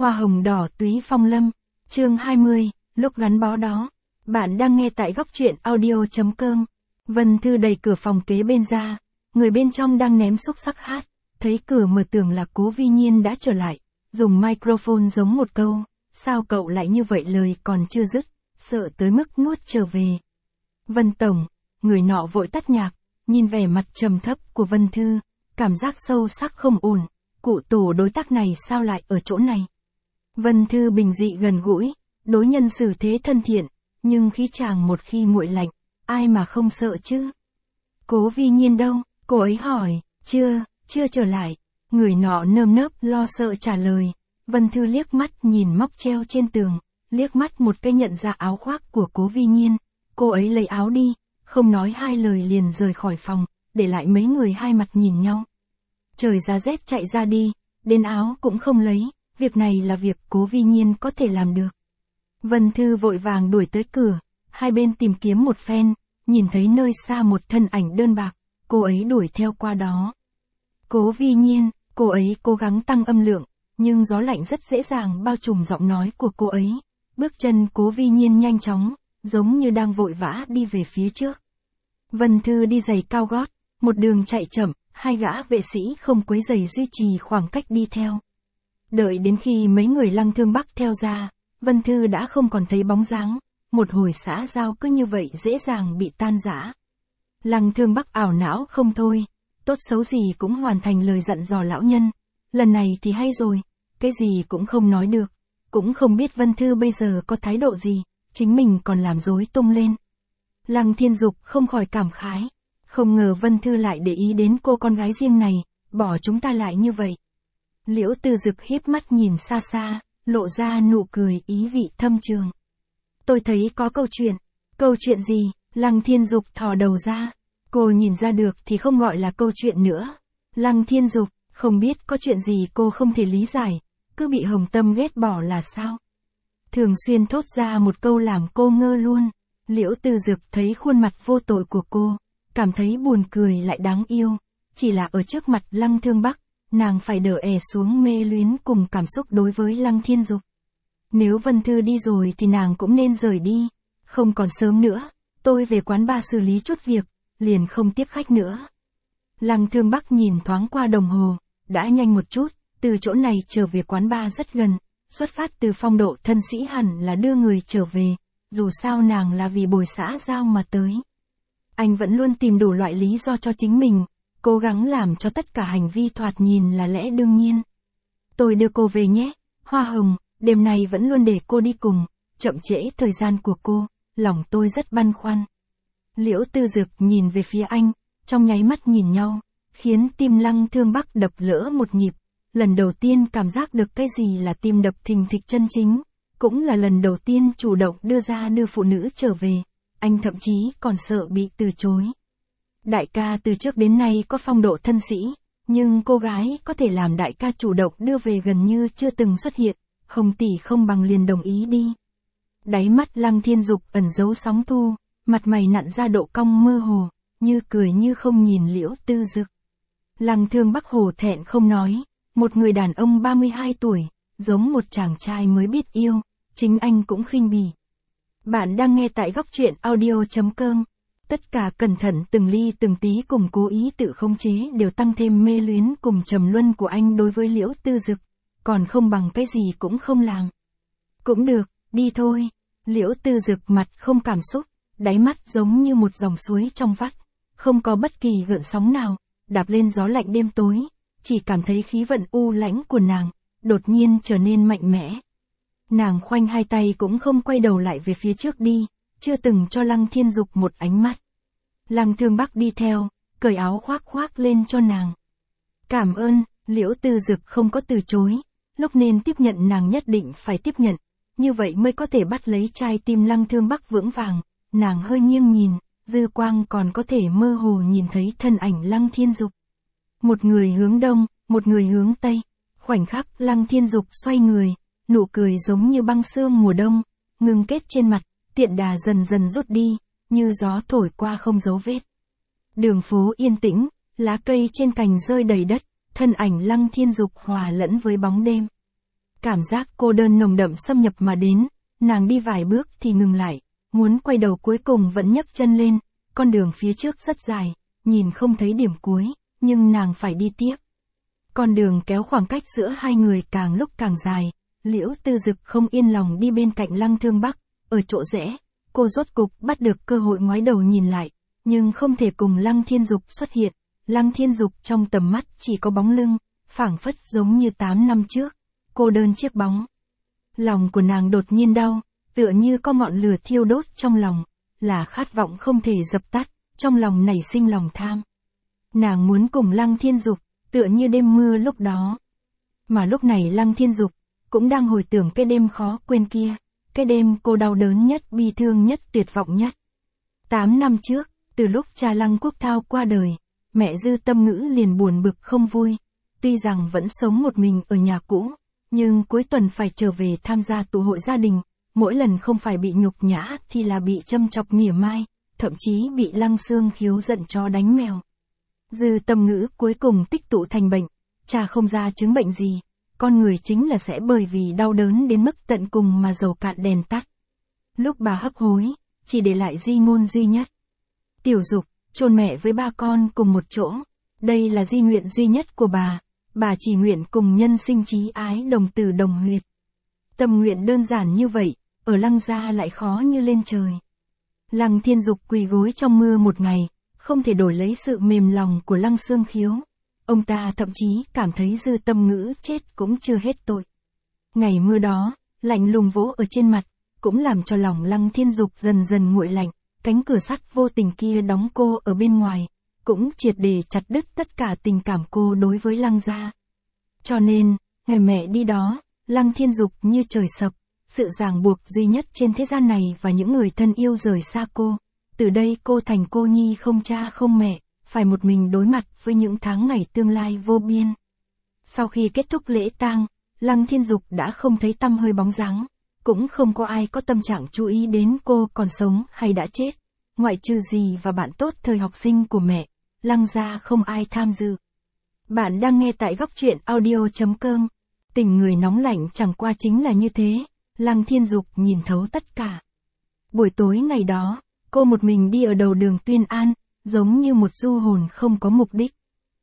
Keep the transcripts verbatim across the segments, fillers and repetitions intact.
Hoa hồng đỏ túy phong lâm, chương hai mươi, lúc gắn bó đó. Bạn đang nghe tại góc truyện audio chấm com. Vân Thư đẩy cửa phòng kế bên ra, người bên trong đang ném xúc xắc hát, thấy cửa mở tưởng là Cố Vi Nhiên đã trở lại, dùng microphone giống một câu, sao cậu lại như vậy, lời còn chưa dứt, sợ tới mức nuốt trở về. Vân Tổng, người nọ vội tắt nhạc, nhìn vẻ mặt trầm thấp của Vân Thư, cảm giác sâu sắc không ổn, cụ tổ đối tác này sao lại ở chỗ này. Vân Thư bình dị gần gũi, đối nhân xử thế thân thiện, nhưng khí chàng một khi nguội lạnh, ai mà không sợ chứ. Cố Vi Nhiên đâu, cô ấy hỏi, chưa, chưa trở lại, người nọ nơm nớp lo sợ trả lời. Vân Thư liếc mắt nhìn móc treo trên tường, liếc mắt một cái nhận ra áo khoác của Cố Vi Nhiên, cô ấy lấy áo đi, không nói hai lời liền rời khỏi phòng, để lại mấy người hai mặt nhìn nhau. Trời giá rét chạy ra đi, đến áo cũng không lấy, việc này là việc Cố Vi Nhiên có thể làm được. Vân Thư vội vàng đuổi tới cửa, hai bên tìm kiếm một phen, nhìn thấy nơi xa một thân ảnh đơn bạc, cô ấy đuổi theo qua đó. Cố Vi Nhiên, cô ấy cố gắng tăng âm lượng, nhưng gió lạnh rất dễ dàng bao trùm giọng nói của cô ấy. Bước chân Cố Vi Nhiên nhanh chóng, giống như đang vội vã đi về phía trước. Vân Thư đi giày cao gót, một đường chạy chậm, hai gã vệ sĩ không quấy rầy duy trì khoảng cách đi theo. Đợi đến khi mấy người Lăng Thương Bắc theo ra, Vân Thư đã không còn thấy bóng dáng, một hồi xã giao cứ như vậy dễ dàng bị tan rã. Lăng Thương Bắc ảo não không thôi, tốt xấu gì cũng hoàn thành lời dặn dò lão nhân, lần này thì hay rồi, cái gì cũng không nói được, cũng không biết Vân Thư bây giờ có thái độ gì, chính mình còn làm rối tung lên. Lăng Thiên Dục không khỏi cảm khái, không ngờ Vân Thư lại để ý đến cô con gái riêng này, bỏ chúng ta lại như vậy. Liễu Tư Dực híp mắt nhìn xa xa, lộ ra nụ cười ý vị thâm trường. Tôi thấy có câu chuyện. Câu chuyện gì? Lăng Thiên Dục thò đầu ra. Cô nhìn ra được thì không gọi là câu chuyện nữa. Lăng Thiên Dục, không biết có chuyện gì cô không thể lý giải, cứ bị Hồng Tâm ghét bỏ là sao? Thường xuyên thốt ra một câu làm cô ngơ luôn. Liễu Tư Dực thấy khuôn mặt vô tội của cô, cảm thấy buồn cười lại đáng yêu, chỉ là ở trước mặt Lăng Thương Bắc, nàng phải đỡ è xuống mê luyến cùng cảm xúc đối với Lăng Thiên Dục. Nếu Vân Thư đi rồi thì nàng cũng nên rời đi, không còn sớm nữa, tôi về quán bar xử lý chút việc, liền không tiếp khách nữa. Lăng Thương Bắc nhìn thoáng qua đồng hồ, đã nhanh một chút, từ chỗ này trở về quán bar rất gần, xuất phát từ phong độ thân sĩ hẳn là đưa người trở về, dù sao nàng là vì bồi xã giao mà tới. Anh vẫn luôn tìm đủ loại lý do cho chính mình, cố gắng làm cho tất cả hành vi thoạt nhìn là lẽ đương nhiên. Tôi đưa cô về nhé, Hoa Hồng, đêm nay vẫn luôn để cô đi cùng, chậm trễ thời gian của cô, lòng tôi rất băn khoăn. Liễu Tư Dực nhìn về phía anh, trong nháy mắt nhìn nhau, khiến tim Lăng Thương Bắc đập lỡ một nhịp, lần đầu tiên cảm giác được cái gì là tim đập thình thịch chân chính, cũng là lần đầu tiên chủ động đưa ra đưa phụ nữ trở về, anh thậm chí còn sợ bị từ chối. Đại ca từ trước đến nay có phong độ thân sĩ, nhưng cô gái có thể làm đại ca chủ động đưa về gần như chưa từng xuất hiện, Hồng tỷ không bằng liền đồng ý đi. Đáy mắt Lăng Thiên Dục ẩn giấu sóng thu, mặt mày nặn ra độ cong mơ hồ, như cười như không nhìn Liễu Tư Dực. Lăng Thương Bắc hổ thẹn không nói, một người đàn ông ba mươi hai tuổi, giống một chàng trai mới biết yêu, chính anh cũng khinh bỉ. Bạn đang nghe tại góc truyện audio chấm com. Tất cả cẩn thận từng ly từng tí cùng cố ý tự khống chế đều tăng thêm mê luyến cùng trầm luân của anh đối với Liễu Tư Dực, còn không bằng cái gì cũng không làm. Cũng được, đi thôi. Liễu Tư Dực mặt không cảm xúc, đáy mắt giống như một dòng suối trong vắt, không có bất kỳ gợn sóng nào, đạp lên gió lạnh đêm tối, chỉ cảm thấy khí vận u lãnh của nàng, đột nhiên trở nên mạnh mẽ. Nàng khoanh hai tay cũng không quay đầu lại về phía trước đi, chưa từng cho Lăng Thiên Dục một ánh mắt. Lăng Thương Bắc đi theo, cởi áo khoác khoác lên cho nàng. Cảm ơn, Liễu Tư Dực không có từ chối, lúc nên tiếp nhận nàng nhất định phải tiếp nhận, như vậy mới có thể bắt lấy trái tim Lăng Thương Bắc vững vàng. Nàng hơi nghiêng nhìn, dư quang còn có thể mơ hồ nhìn thấy thân ảnh Lăng Thiên Dục. Một người hướng đông, một người hướng tây, khoảnh khắc Lăng Thiên Dục xoay người, nụ cười giống như băng sương mùa đông, ngưng kết trên mặt, tiện đà dần dần rút đi, như gió thổi qua không dấu vết. Đường phố yên tĩnh, lá cây trên cành rơi đầy đất, thân ảnh Lăng Thiên Dục hòa lẫn với bóng đêm. Cảm giác cô đơn nồng đậm xâm nhập mà đến, nàng đi vài bước thì ngừng lại, muốn quay đầu cuối cùng vẫn nhấc chân lên, con đường phía trước rất dài, nhìn không thấy điểm cuối, nhưng nàng phải đi tiếp. Con đường kéo khoảng cách giữa hai người càng lúc càng dài, Liễu Tư Dực không yên lòng đi bên cạnh Lăng Thương Bắc, ở chỗ rẽ, cô rốt cục bắt được cơ hội ngoái đầu nhìn lại, nhưng không thể cùng Lăng Thiên Dục xuất hiện, Lăng Thiên Dục trong tầm mắt chỉ có bóng lưng, phảng phất giống như tám năm trước, cô đơn chiếc bóng. Lòng của nàng đột nhiên đau, tựa như có ngọn lửa thiêu đốt trong lòng, là khát vọng không thể dập tắt, trong lòng nảy sinh lòng tham. Nàng muốn cùng Lăng Thiên Dục, tựa như đêm mưa lúc đó. Mà lúc này Lăng Thiên Dục cũng đang hồi tưởng cái đêm khó quên kia, cái đêm cô đau đớn nhất, bi thương nhất, tuyệt vọng nhất. Tám năm trước, từ lúc cha Lăng Quốc Thao qua đời, mẹ Dư Tâm Ngữ liền buồn bực không vui, tuy rằng vẫn sống một mình ở nhà cũ, nhưng cuối tuần phải trở về tham gia tụ hội gia đình, mỗi lần không phải bị nhục nhã thì là bị châm chọc mỉa mai, thậm chí bị Lăng Xương Khiếu giận chó đánh mèo. Dư Tâm Ngữ cuối cùng tích tụ thành bệnh, cha không ra chứng bệnh gì, con người chính là sẽ bởi vì đau đớn đến mức tận cùng mà dầu cạn đèn tắt. Lúc bà hấp hối, chỉ để lại di ngôn duy nhất. Tiểu Dục, chôn mẹ với ba con cùng một chỗ, đây là di nguyện duy nhất của bà, bà chỉ nguyện cùng nhân sinh chí ái đồng tử đồng huyệt. Tâm nguyện đơn giản như vậy, ở Lăng gia lại khó như lên trời. Lăng Thiên Dục quỳ gối trong mưa một ngày, không thể đổi lấy sự mềm lòng của Lăng Xương Khiếu. Ông ta thậm chí cảm thấy Dư Tâm Ngữ chết cũng chưa hết tội. Ngày mưa đó, lạnh lùng vỗ ở trên mặt, cũng làm cho lòng Lăng Thiên Dục dần dần nguội lạnh, cánh cửa sắt vô tình kia đóng cô ở bên ngoài, cũng triệt để chặt đứt tất cả tình cảm cô đối với Lăng gia. Cho nên, ngày mẹ đi đó, Lăng Thiên Dục như trời sập, sự ràng buộc duy nhất trên thế gian này và những người thân yêu rời xa cô. Từ đây cô thành cô nhi không cha không mẹ, phải một mình đối mặt với những tháng ngày tương lai vô biên. Sau khi kết thúc lễ tang, Lăng Thiên Dục đã không thấy tăm hơi bóng dáng, cũng không có ai có tâm trạng chú ý đến cô còn sống hay đã chết. Ngoại trừ dì và bạn tốt thời học sinh của mẹ, Lăng gia không ai tham dự. Bạn đang nghe tại góc truyện audio chấm com. Tình người nóng lạnh chẳng qua chính là như thế, Lăng Thiên Dục nhìn thấu tất cả. Buổi tối ngày đó, cô một mình đi ở đầu đường Tuyên An, giống như một du hồn không có mục đích.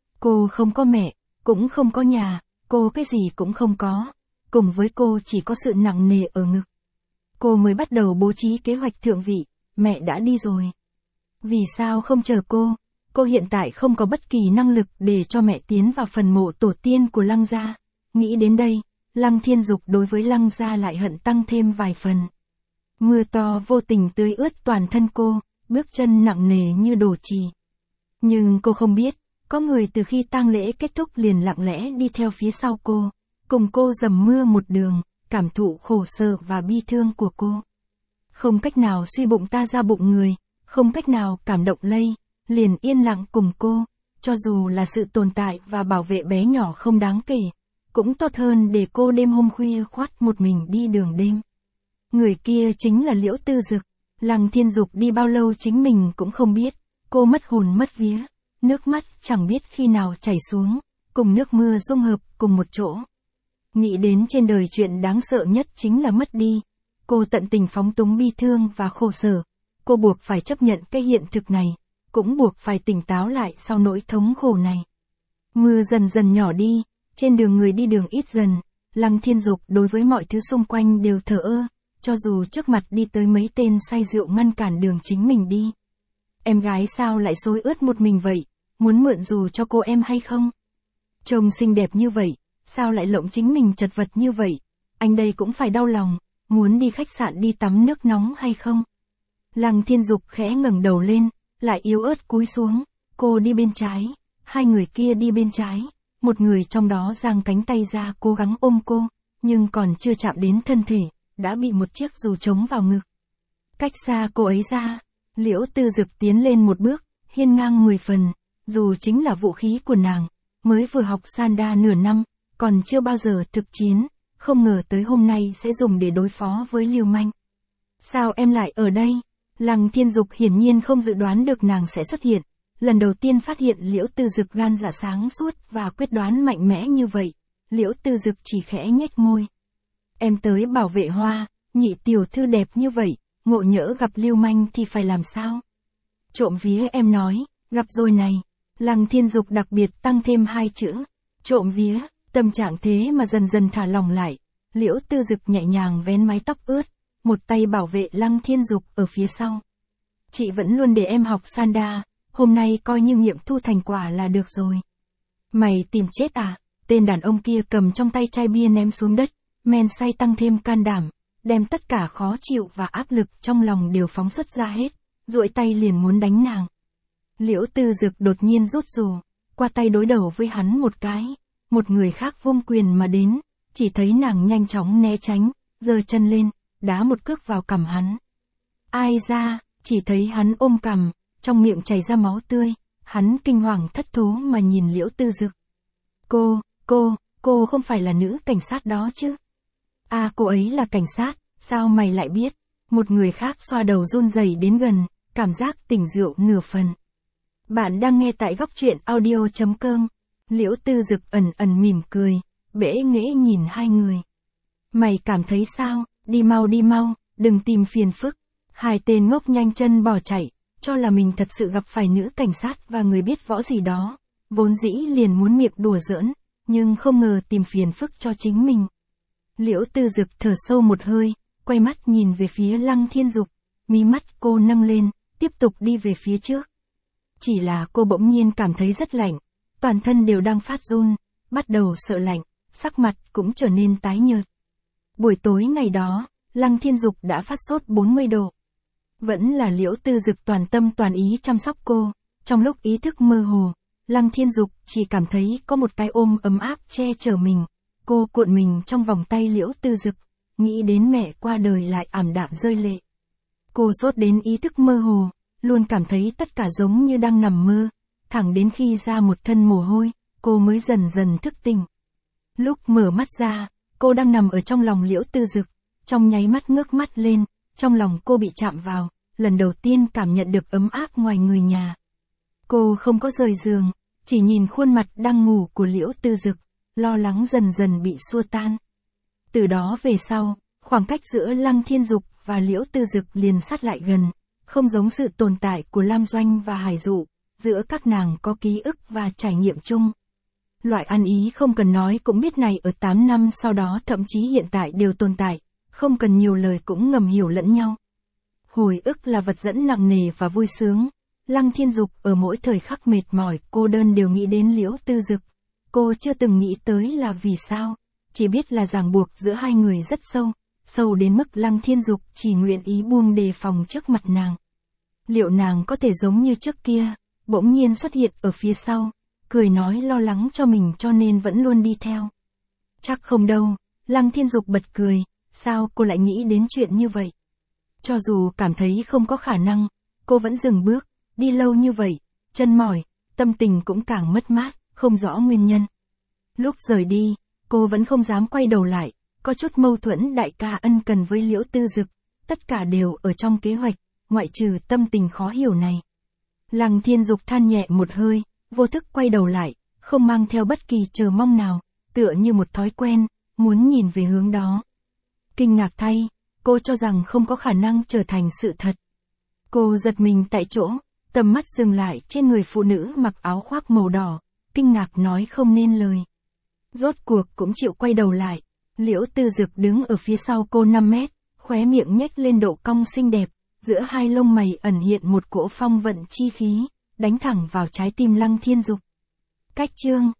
Cô không có mẹ, cũng không có nhà, cô cái gì cũng không có. Cùng với cô chỉ có sự nặng nề ở ngực. Cô mới bắt đầu bố trí kế hoạch thượng vị, mẹ đã đi rồi. Vì sao không chờ cô? Cô hiện tại không có bất kỳ năng lực để cho mẹ tiến vào phần mộ tổ tiên của Lăng gia. Nghĩ đến đây, Lăng Thiên Dục đối với Lăng gia lại hận tăng thêm vài phần. Mưa to vô tình tưới ướt toàn thân cô, bước chân nặng nề như đổ chì. Nhưng cô không biết, có người từ khi tang lễ kết thúc liền lặng lẽ đi theo phía sau cô, cùng cô dầm mưa một đường, cảm thụ khổ sở và bi thương của cô. Không cách nào suy bụng ta ra bụng người, không cách nào cảm động lây, liền yên lặng cùng cô, cho dù là sự tồn tại và bảo vệ bé nhỏ không đáng kể, cũng tốt hơn để cô đêm hôm khuya khoắt một mình đi đường đêm. Người kia chính là Liễu Tư Dực. Lăng Thiên Dục đi bao lâu chính mình cũng không biết, cô mất hồn mất vía, nước mắt chẳng biết khi nào chảy xuống, cùng nước mưa dung hợp cùng một chỗ. Nghĩ đến trên đời chuyện đáng sợ nhất chính là mất đi, cô tận tình phóng túng bi thương và khổ sở, cô buộc phải chấp nhận cái hiện thực này, cũng buộc phải tỉnh táo lại sau nỗi thống khổ này. Mưa dần dần nhỏ đi, trên đường người đi đường ít dần, Lăng Thiên Dục đối với mọi thứ xung quanh đều thờ ơ. Cho dù trước mặt đi tới mấy tên say rượu ngăn cản đường chính mình đi. Em gái sao lại xối ướt một mình vậy, muốn mượn dù cho cô em hay không? Trông xinh đẹp như vậy, sao lại lộng chính mình chật vật như vậy? Anh đây cũng phải đau lòng, muốn đi khách sạn đi tắm nước nóng hay không? Lăng Thiên Dục khẽ ngẩng đầu lên, lại yếu ớt cúi xuống, cô đi bên trái, hai người kia đi bên trái, một người trong đó giang cánh tay ra cố gắng ôm cô, nhưng còn chưa chạm đến thân thể, đã bị một chiếc dù trống vào ngực. Cách xa cô ấy ra, Liễu Tư Dực tiến lên một bước, hiên ngang mười phần, dù chính là vũ khí của nàng, mới vừa học Sanda nửa năm, còn chưa bao giờ thực chiến, không ngờ tới hôm nay sẽ dùng để đối phó với Lưu Manh. Sao em lại ở đây? Lăng Thiên Dục hiển nhiên không dự đoán được nàng sẽ xuất hiện, lần đầu tiên phát hiện Liễu Tư Dực gan dạ sáng suốt và quyết đoán mạnh mẽ như vậy, Liễu Tư Dực chỉ khẽ nhếch môi, em tới bảo vệ Hoa, nhị tiểu thư đẹp như vậy, ngộ nhỡ gặp lưu manh thì phải làm sao? Trộm vía em nói, gặp rồi này. Lăng Thiên Dục đặc biệt tăng thêm hai chữ, trộm vía, tâm trạng thế mà dần dần thả lỏng lại. Liễu Tư Dực nhẹ nhàng vén mái tóc ướt, một tay bảo vệ Lăng Thiên Dục ở phía sau. Chị vẫn luôn để em học Sanda, hôm nay coi như nghiệm thu thành quả là được rồi. Mày tìm chết à? Tên đàn ông kia cầm trong tay chai bia ném xuống đất, men say tăng thêm can đảm, đem tất cả khó chịu và áp lực trong lòng đều phóng xuất ra hết, duỗi tay liền muốn đánh nàng. Liễu Tư Dực đột nhiên rút rù, qua tay đối đầu với hắn một cái, một người khác vung quyền mà đến, chỉ thấy nàng nhanh chóng né tránh, giơ chân lên, đá một cước vào cằm hắn. Ai ra, chỉ thấy hắn ôm cằm, trong miệng chảy ra máu tươi, hắn kinh hoàng thất thố mà nhìn Liễu Tư Dực. Cô, cô, cô không phải là nữ cảnh sát đó chứ? À, cô ấy là cảnh sát, sao mày lại biết? Một người khác xoa đầu run rẩy đến gần, cảm giác tỉnh rượu nửa phần. Bạn đang nghe tại góc truyện audio chấm com. Liễu Tư Dực ẩn ẩn mỉm cười, bẽ nghễ nhìn hai người. Mày cảm thấy sao? Đi mau đi mau, đừng tìm phiền phức. Hai tên ngốc nhanh chân bỏ chạy, cho là mình thật sự gặp phải nữ cảnh sát và người biết võ gì đó. Vốn dĩ liền muốn miệng đùa giỡn, nhưng không ngờ tìm phiền phức cho chính mình. Liễu Tư Dực thở sâu một hơi, quay mắt nhìn về phía Lăng Thiên Dục, mí mắt cô nâng lên, tiếp tục đi về phía trước. Chỉ là cô bỗng nhiên cảm thấy rất lạnh, toàn thân đều đang phát run, bắt đầu sợ lạnh, sắc mặt cũng trở nên tái nhợt. Buổi tối ngày đó, Lăng Thiên Dục đã phát sốt bốn mươi độ. Vẫn là Liễu Tư Dực toàn tâm toàn ý chăm sóc cô, trong lúc ý thức mơ hồ, Lăng Thiên Dục chỉ cảm thấy có một cái ôm ấm áp che chở mình, cô cuộn mình trong vòng tay Liễu Tư Dực, nghĩ đến mẹ qua đời lại ảm đạm rơi lệ. Cô sốt đến ý thức mơ hồ, luôn cảm thấy tất cả giống như đang nằm mơ, thẳng đến khi ra một thân mồ hôi, cô mới dần dần thức tỉnh. Lúc mở mắt ra, cô đang nằm ở trong lòng Liễu Tư Dực, trong nháy mắt ngước mắt lên, trong lòng cô bị chạm vào, lần đầu tiên cảm nhận được ấm áp ngoài người nhà. Cô không có rời giường, chỉ nhìn khuôn mặt đang ngủ của Liễu Tư Dực, lo lắng dần dần bị xua tan. Từ đó về sau, khoảng cách giữa Lăng Thiên Dục và Liễu Tư Dực liền sát lại gần, không giống sự tồn tại của Lam Doanh và Hải Dụ, giữa các nàng có ký ức và trải nghiệm chung. Loại ăn ý không cần nói cũng biết này ở tám năm sau đó thậm chí hiện tại đều tồn tại, không cần nhiều lời cũng ngầm hiểu lẫn nhau. Hồi ức là vật dẫn nặng nề và vui sướng. Lăng Thiên Dục ở mỗi thời khắc mệt mỏi, cô đơn đều nghĩ đến Liễu Tư Dực. Cô chưa từng nghĩ tới là vì sao, chỉ biết là ràng buộc giữa hai người rất sâu, sâu đến mức Lăng Thiên Dục chỉ nguyện ý buông đề phòng trước mặt nàng. Liệu nàng có thể giống như trước kia, bỗng nhiên xuất hiện ở phía sau, cười nói lo lắng cho mình cho nên vẫn luôn đi theo. Chắc không đâu, Lăng Thiên Dục bật cười, sao cô lại nghĩ đến chuyện như vậy? Cho dù cảm thấy không có khả năng, cô vẫn dừng bước, đi lâu như vậy, chân mỏi, tâm tình cũng càng mất mát, không rõ nguyên nhân. Lúc rời đi, cô vẫn không dám quay đầu lại, có chút mâu thuẫn đại ca ân cần với Liễu Tư Dực, tất cả đều ở trong kế hoạch, ngoại trừ tâm tình khó hiểu này. Lăng Thiên Dục than nhẹ một hơi, vô thức quay đầu lại, không mang theo bất kỳ chờ mong nào, tựa như một thói quen, muốn nhìn về hướng đó. Kinh ngạc thay, cô cho rằng không có khả năng trở thành sự thật. Cô giật mình tại chỗ, tầm mắt dừng lại trên người phụ nữ mặc áo khoác màu đỏ, kinh ngạc nói không nên lời. Rốt cuộc cũng chịu quay đầu lại, Liễu Tư Dực đứng ở phía sau cô năm mét, khóe miệng nhếch lên độ cong xinh đẹp, giữa hai lông mày ẩn hiện một cỗ phong vận chi khí, đánh thẳng vào trái tim Lăng Thiên Dục. Cách chương